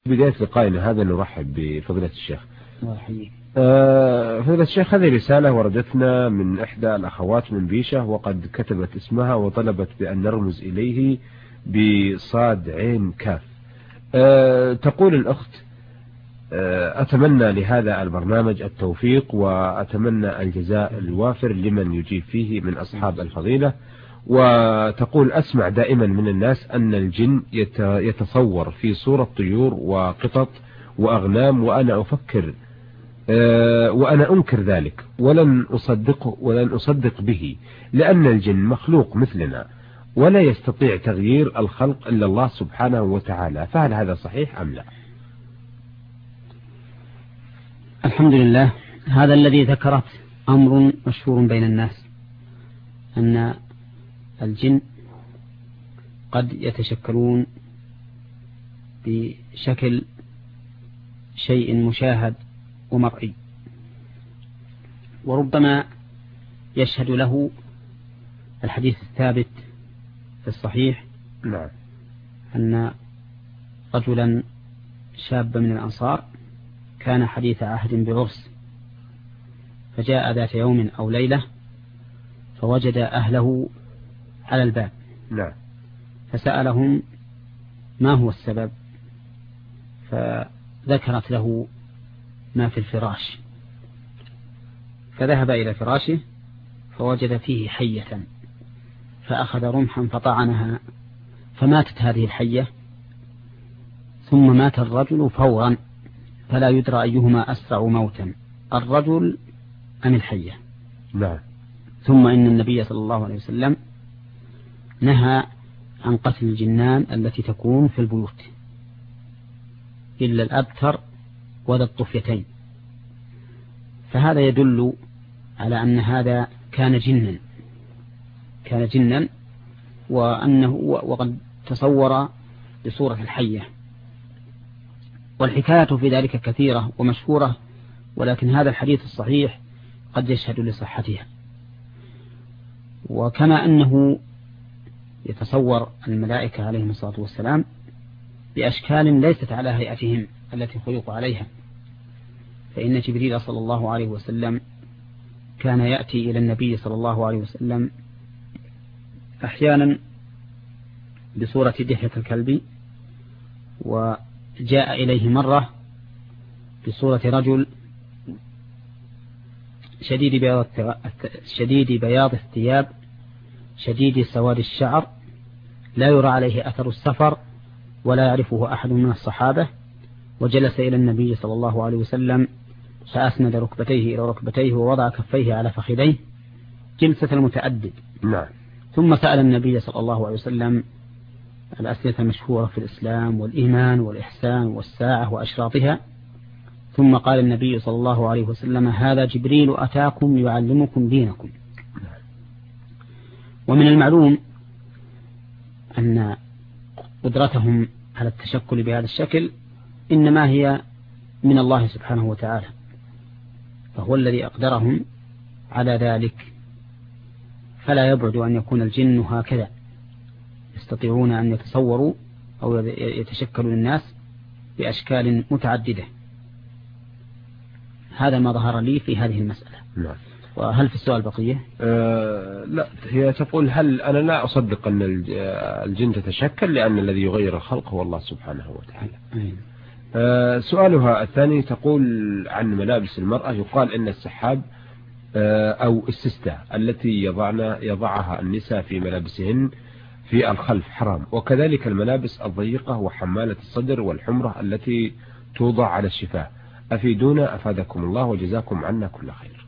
بداية لقائنا هذا نرحب بفضيلة الشيخ. مرحبا. فضيلة الشيخ، هذه رسالة وردتنا من إحدى الأخوات من بيشة، وقد كتبت اسمها وطلبت بأن نرمز إليه بصاد عين كاف. تقول الأخت: أتمنى لهذا البرنامج التوفيق، وأتمنى الجزاء الوافر لمن يجيب فيه من أصحاب الفضيلة. وتقول: أسمع دائما من الناس أن الجن يتصور في صورة طيور وقطط وأغنام، وأنا أفكر وأنا أنكر ذلك ولن أصدق به، لأن الجن مخلوق مثلنا ولا يستطيع تغيير الخلق إلا الله سبحانه وتعالى، فهل هذا صحيح أم لا؟ الحمد لله. هذا الذي ذكرت أمر مشهور بين الناس، أن الجن قد يتشكلون بشكل شيء مشاهد ومرئي، وربما يشهد له الحديث الثابت في الصحيح أن رجلا شابا من الأنصار كان حديث عهد بعرس، فجاء ذات يوم أو ليلة فوجد أهله على الباب، فسألهم ما هو السبب، فذكرت له ما في الفراش، فذهب إلى فراشه فوجد فيه حية، فأخذ رمحا فطعنها فماتت هذه الحية، ثم مات الرجل فورا، فلا يدرى أيهما أسرع موتا، الرجل أم الحية. ثم إن النبي صلى الله عليه وسلم نهى عن قتل الجنان التي تكون في البيوت إلا الأبتر وذا الطفيتين، فهذا يدل على أن هذا كان جنا وقد تصور بصورة الحية. والحكاية في ذلك كثيرة ومشهورة، ولكن هذا الحديث الصحيح قد يشهد لصحتها. وكما أنه يتصور الملائكة عليهم الصلاة والسلام بأشكال ليست على هيئتهم التي خلقوا عليها، فإن جبريل صلى الله عليه وسلم كان يأتي إلى النبي صلى الله عليه وسلم أحيانا بصورة دحية الكلب، وجاء إليه مرة بصورة رجل شديد بياض الثياب شديد سواد الشعر، لا يرى عليه أثر السفر ولا يعرفه أحد من الصحابة، وجلس إلى النبي صلى الله عليه وسلم فأسند ركبتيه إلى ركبتيه ووضع كفيه على فخذيه جلسة المتأدب. ثم سأل النبي صلى الله عليه وسلم الأسئلة المشهورة في الإسلام والإيمان والإحسان والساعة وأشراطها، ثم قال النبي صلى الله عليه وسلم: هذا جبريل أتاكم يعلمكم دينكم. ومن المعلوم أن قدرتهم على التشكل بهذا الشكل إنما هي من الله سبحانه وتعالى، فهو الذي أقدرهم على ذلك، فلا يبعد أن يكون الجن هكذا، يستطيعون أن يتصوروا أو يتشكلوا للناس بأشكال متعددة. هذا ما ظهر لي في هذه المسألة. وهل في السؤال بقية؟ لا، هي تقول: هل أنا لا أصدق أن الجن تتشكل، لأن الذي يغير الخلق هو الله سبحانه وتعالى. سؤالها الثاني تقول عن ملابس المرأة: يقال إن السحاب أو السستة التي يضعها النساء في ملابسهن في الخلف حرام، وكذلك الملابس الضيقة وحمالة الصدر والحمرة التي توضع على الشفاه، أفيدونا أفادكم الله وجزاكم عنا كل خير.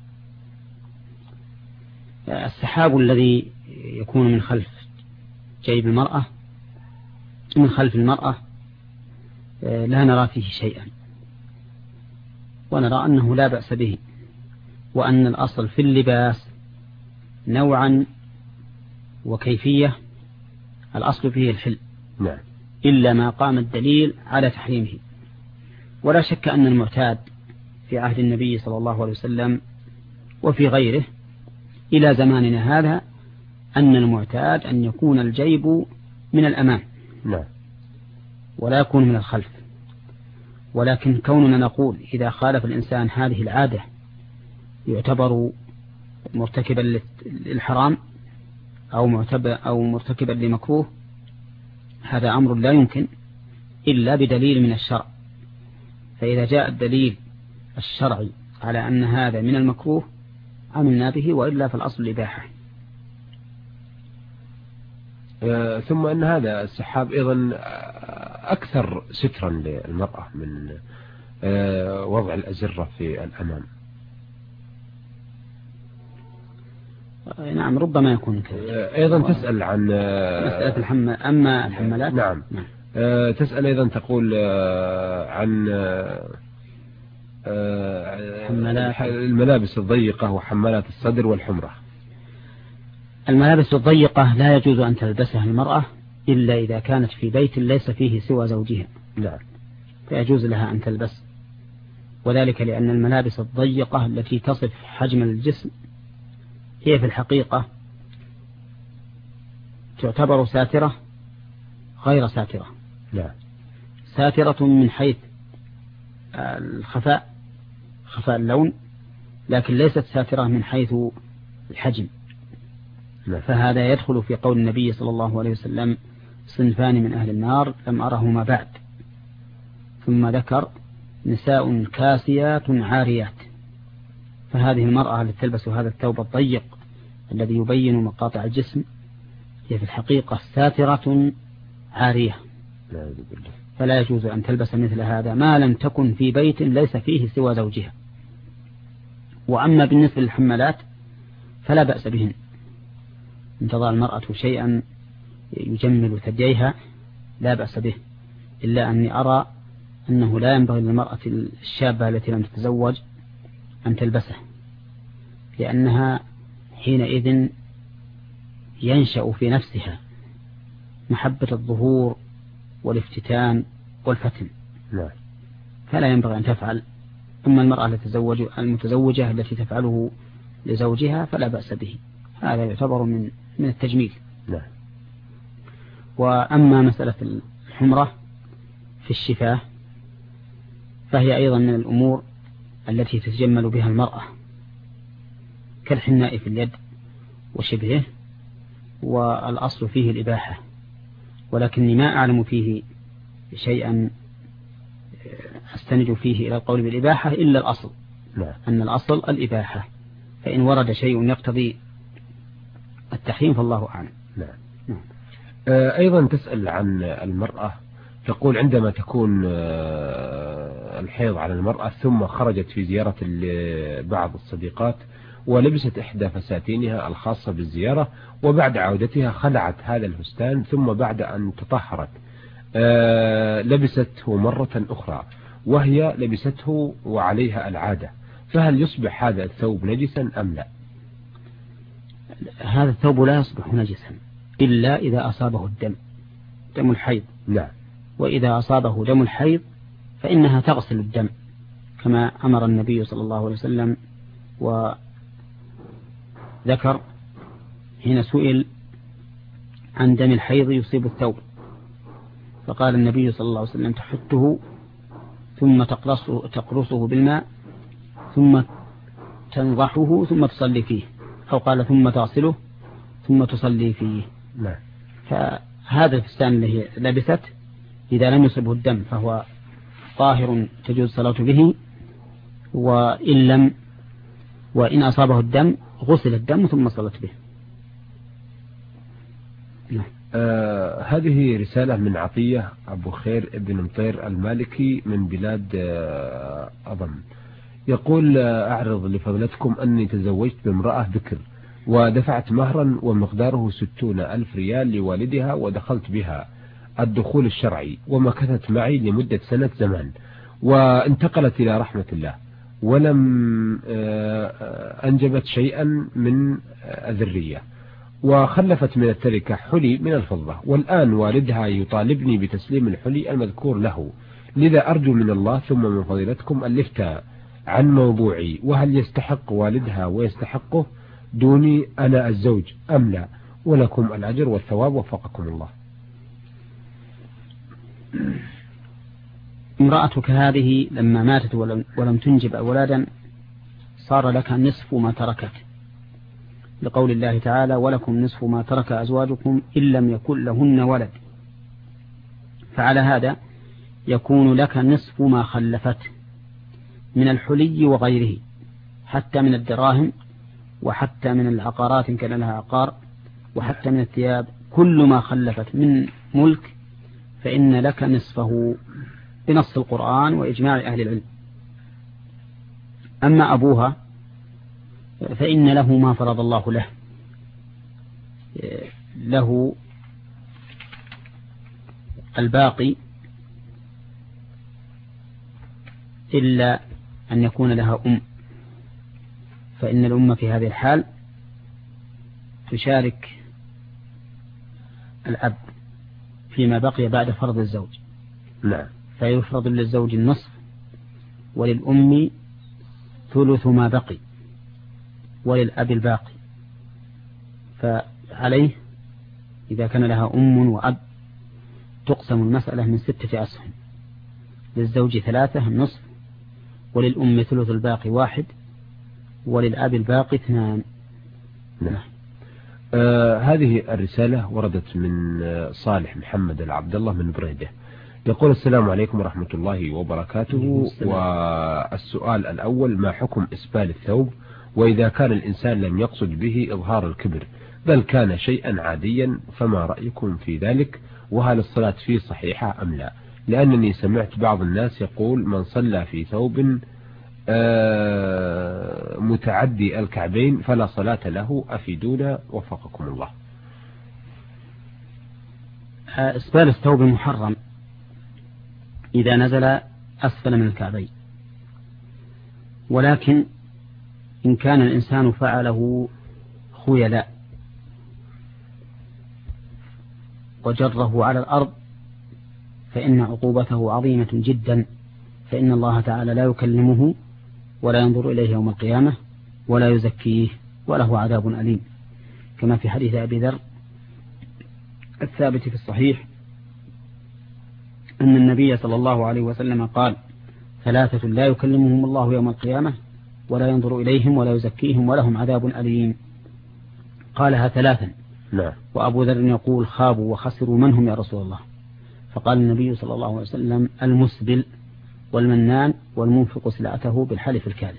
السحاب الذي يكون من خلف جيب المرأة، من خلف المرأة، لا نرى فيه شيئا، ونرى أنه لا بأس به، وأن الأصل في اللباس نوعا وكيفية الأصل فيه الحل، إلا ما قام الدليل على تحريمه. ولا شك أن المعتاد في عهد النبي صلى الله عليه وسلم وفي غيره إلى زماننا هذا أن المعتاد أن يكون الجيب من الأمام ولا يكون من الخلف، ولكن كوننا نقول إذا خالف الإنسان هذه العادة يعتبر مرتكبا للحرام أو مرتكبا لمكروه، هذا أمر لا يمكن إلا بدليل من الشرع. فإذا جاء الدليل الشرعي على أن هذا من المكروه عملنا به، وإلا فالأصل الإباحة. ثم أن هذا السحاب أيضا أكثر سترا للمرأة من وضع الأزرة في الأمام. نعم ربما يكون كذلك. أيضا تسأل عن مسألة أما الحمالات. نعم. تسأل أيضا تقول عن الملابس الضيقة وحمالات الصدر والحمرة. الملابس الضيقة لا يجوز أن تلبسها المرأة إلا إذا كانت في بيت ليس فيه سوى زوجها. نعم. فيجوز لها أن تلبس، وذلك لأن الملابس الضيقة التي تصف حجم الجسم هي في الحقيقة تعتبر ساترة غير ساترة. نعم. ساترة من حيث خفاء اللون، لكن ليست ساترة من حيث الحجم. نعم. فهذا يدخل في قول النبي صلى الله عليه وسلم: صنفان من أهل النار لم أرهما بعد. ثم ذكر: نساء كاسيات عاريات. فهذه المرأة التي تلبس هذا الثوب الضيق الذي يبين مقاطع الجسم هي في الحقيقة ساترة عارية، فلا يجوز أن تلبس مثل هذا ما لم تكن في بيت ليس فيه سوى زوجها. وأما بالنسبة للحمالات فلا بأس بهن، إن تضع المرأة شيئا يجمل ثدييها لا بأس به، إلا أني أرى أنه لا ينبغي للمرأة الشابة التي لم تتزوج أن تلبسه، لأنها حينئذ ينشأ في نفسها محبة الظهور والافتتان والفتن. نعم. فلا ينبغي أن تفعل. أما المرأة المتزوجة التي تفعله لزوجها فلا بأس به، هذا يعتبر من التجميل. نعم. وأما مسألة الحمرة في الشفاه فهي أيضا من الأمور التي تتجمل بها المرأة، كالحناء في اليد وشبهه، والأصل فيه الإباحة، ولكني ما أعلم فيه شيئا أستند فيه إلى القول بالإباحة إلا الأصل. نعم. أن الأصل الإباحة، فإن ورد شيء يقتضي التحريم فالله أعلم. نعم. نعم. أيضا تسأل عن المرأة، تقول عندما تكون الحيض على المرأة ثم خرجت في زيارة بعض الصديقات ولبست إحدى فساتينها الخاصة بالزيارة، وبعد عودتها خلعت هذا الفستان، ثم بعد أن تطهرت لبسته مرة أخرى وهي لبسته وعليها العادة، فهل يصبح هذا الثوب نجسا أم لا؟ هذا الثوب لا يصبح نجسا إلا إذا أصابه دم الحيض. نعم. وإذا أصابه دم الحيض فإنها تغسل الدم كما أمر النبي صلى الله عليه وسلم، وذكر حين سئل عن دم الحيض يصيب الثوب فقال النبي صلى الله عليه وسلم: تحته ثم تقرصه بالماء ثم تنضحه ثم تصلي فيه، أو قال ثم تغسله ثم تصلي فيه. نعم. فهذا الفستان اللي لبست إذا لم يصبه الدم فهو طاهر تجوز الصلاة به، وإن أصابه الدم غسل الدم ثم صلت به. نعم. هذه رسالة من عطية أبو خير ابن مطير المالكي من بلاد أضم، يقول: أعرض لفضلتكم أني تزوجت بامرأة بكر ودفعت مهرا ومقداره 60,000 ريال لوالدها، ودخلت بها الدخول الشرعي ومكثت معي لمدة سنة زمان، وانتقلت إلى رحمة الله، ولم أنجبت شيئا من الذرية، وخلفت من التركة حلي من الفضة، والآن والدها يطالبني بتسليم الحلي المذكور له، لذا أرجو من الله ثم من فضيلتكم الإفتاء عن موضوعي، وهل يستحق والدها ويستحقه دوني أنا الزوج أم لا؟ ولكم الأجر والثواب وفقكم الله. امرأتك هذه لما ماتت ولم تنجب أولادا صار لك نصف ما تركت، لقول الله تعالى ولكم نصف ما ترك أزواجكم إن لم يكن لهن ولد. فعلى هذا يكون لك نصف ما خلفت من الحلي وغيره، حتى من الدراهم وحتى من العقارات إن كان لها عقار، وحتى من الثياب، كل ما خلفت من ملك فإن لك نصفه بنص القرآن وإجماع أهل العلم. أما أبوها فإن له ما فرض الله له، له الباقي إلا أن يكون لها أم، فإن الأم في هذه الحال تشارك الأب فيما بقي بعد فرض الزوج. لا. فيفرض للزوج النصف وللأم ثلث ما بقي وللأب الباقي. فعليه إذا كان لها أم وأب تقسم المسألة من 6 أسهم، للزوج 3 النصف، وللأم ثلث الباقي 1، وللأب الباقي 2. نعم. هذه الرسالة وردت من صالح محمد العبد الله من بريدة، يقول السلام عليكم ورحمة الله وبركاته. والسؤال الأول: ما حكم إسبال الثوب؟ وإذا كان الإنسان لم يقصد به إظهار الكبر بل كان شيئا عاديا فما رأيكم في ذلك؟ وهل الصلاة فيه صحيحة أم لا؟ لأنني سمعت بعض الناس يقول من صلى في ثوب متعدي الكعبين فلا صلاة له، أفيدونا وفقكم الله. إسبال الثوب محرم إذا نزل أسفل من الكعبين، ولكن إن كان الإنسان فعله خيلاء وجره على الأرض فإن عقوبته عظيمة جدا، فإن الله تعالى لا يكلمه ولا ينظر إليه يوم القيامة ولا يزكيه وله عذاب أليم، كما في حديث أبي ذر الثابت في الصحيح أن النبي صلى الله عليه وسلم قال: 3 لا يكلمهم الله يوم القيامة ولا ينظر إليهم ولا يزكيهم ولهم عذاب أليم. قالها 3. لا. وأبو ذر يقول: خابوا وخسروا من هم يا رسول الله؟ فقال النبي صلى الله عليه وسلم: المسبل والمنان والمنفق سلعته بالحلف الكاذب.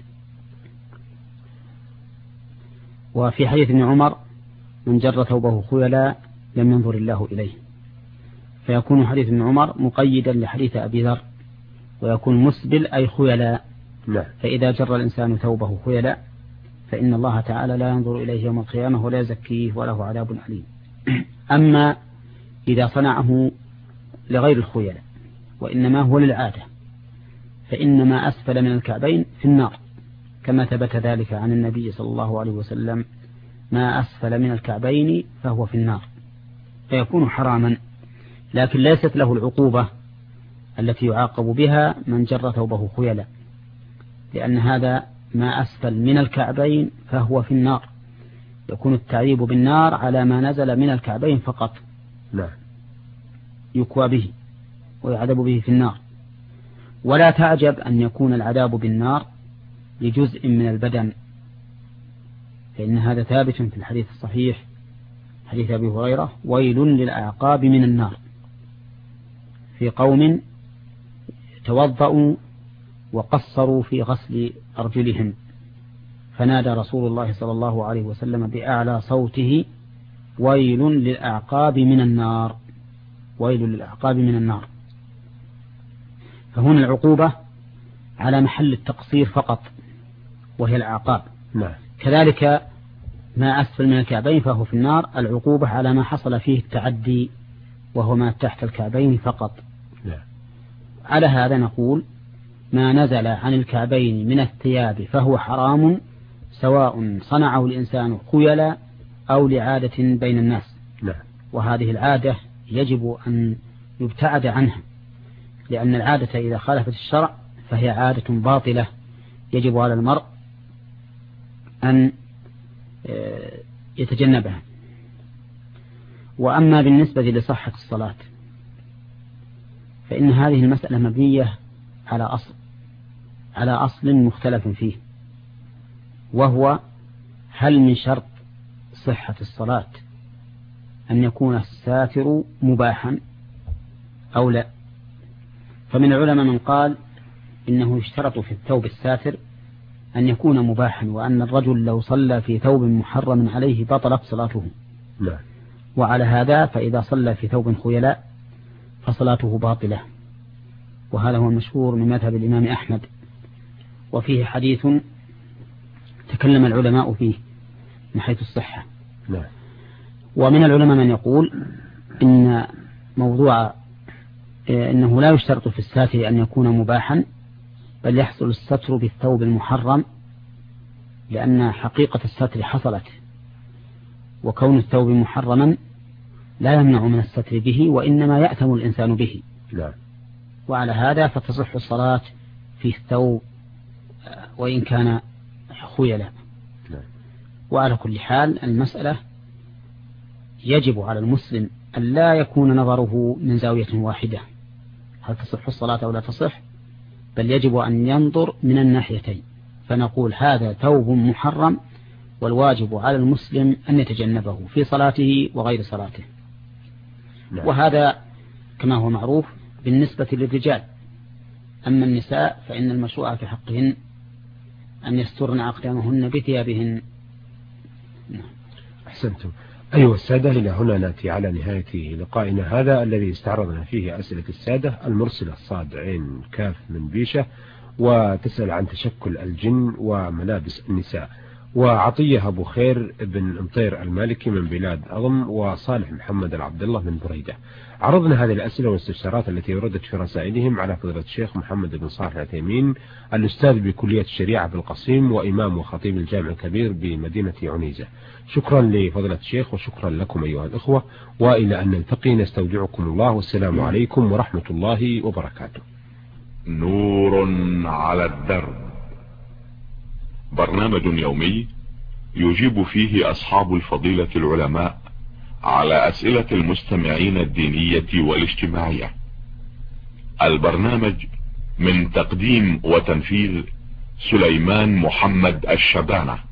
وفي حديث ابن عمر: من جر ثوبه خيلا لم ينظر الله إليه. فيكون حديث ابن عمر مقيدا لحديث أبي ذر، ويكون مسبل أي خيلا. فإذا جر الإنسان ثوبه خيلا فإن الله تعالى لا ينظر إليه يوم القيامة ولا يزكيه وله عذاب أليم. أما إذا صنعه لغير الخيلاء وإنما هو للعادة فإنما أسفل من الكعبين في النار، كما ثبت ذلك عن النبي صلى الله عليه وسلم: ما أسفل من الكعبين فهو في النار، فيكون حراما، لكن ليست له العقوبة التي يعاقب بها من جر ثوبه خيلا، لأن هذا ما أسفل من الكعبين فهو في النار، يكون التعذيب بالنار على ما نزل من الكعبين فقط. لا. يكوى به ويعذب به في النار. ولا تعجب أن يكون العذاب بالنار لجزء من البدن، فإن هذا ثابت في الحديث الصحيح حديث أبي هريرة: ويل للأعقاب من النار، في قوم توضأوا وقصروا في غسل أرجلهم فنادى رسول الله صلى الله عليه وسلم بأعلى صوته: ويل للأعقاب من النار، ويل للأعقاب من النار. فهنا العقوبة على محل التقصير فقط وهي الأعقاب. كذلك ما أسفل من الكعبين فهو في النار، العقوبة على ما حصل فيه التعدي وهو ما تحت الكعبين فقط. على هذا نقول: ما نزل عن الكعبين من الثياب فهو حرام، سواء صنعه الإنسان خيلا أو لعادة بين الناس. وهذه العادة يجب أن يبتعد عنها، لأن العادة إذا خالفت الشرع فهي عادة باطلة يجب على المرء أن يتجنبها. وأما بالنسبة لصحة الصلاة فإن هذه المسألة مبنية على أصل مختلف فيه، وهو هل من شرط صحة الصلاة أن يكون الساتر مباحا أو لا؟ فمن العلماء من قال إنه يشترط في الثوب الساتر أن يكون مباحا، وأن الرجل لو صلى في ثوب محرم عليه بطلت صلاته. لا. وعلى هذا فإذا صلى في ثوب خيلاء فصلاته باطلة، وهذا هو المشهور من مذهب الإمام أحمد، وفيه حديث تكلم العلماء فيه من حيث الصحة. لا. ومن العلماء من يقول إن موضوع إنه لا يشترط في الساتر أن يكون مباحا، بل يحصل الستر بالثوب المحرم، لأن حقيقة الستر حصلت، وكون الثوب محرما لا يمنع من الستر به، وإنما يأثم الإنسان به. لا. وعلى هذا فتصح الصلاة في الثوب وإن كان خيلا. وعلى كل حال المسألة يجب على المسلم أن لا يكون نظره من زاوية واحدة، هل تصح الصلاة أو لا تصح، بل يجب أن ينظر من الناحيتين، فنقول هذا ثوب محرم، والواجب على المسلم أن يتجنبه في صلاته وغير صلاته. وهذا كما هو معروف بالنسبة للرجال. أما النساء فإن المشروع في حقهن أن يسترن أقدامهن بثيابهن. أحسنتم. أيها السادة، إلى هنا نأتي على نهاية لقائنا هذا الذي استعرضنا فيه أسئلة السادة. المرسلة صاد عين كاف من بيشة، وتسأل عن تشكل الجن وملابس النساء، وعطية أبو خير بن مطير المالكي من بلاد أضم، وصالح محمد العبد الله من بريدة. عرضنا هذه الأسئلة والاستفسارات التي وردت في رسائلهم على فضيلة الشيخ محمد بن صالح العثيمين، الأستاذ بكلية الشريعة بالقصيم، وإمام وخطيب الجامع الكبير بمدينة عنيزة. شكرا لفضيلة الشيخ، وشكرا لكم أيها الأخوة، وإلى أن نلتقي نستودعكم الله، والسلام عليكم ورحمة الله وبركاته. نور على الدرب، برنامج يومي يجيب فيه أصحاب الفضيلة العلماء على أسئلة المستمعين الدينية والاجتماعية. البرنامج من تقديم وتنفيذ سليمان محمد الشبانة.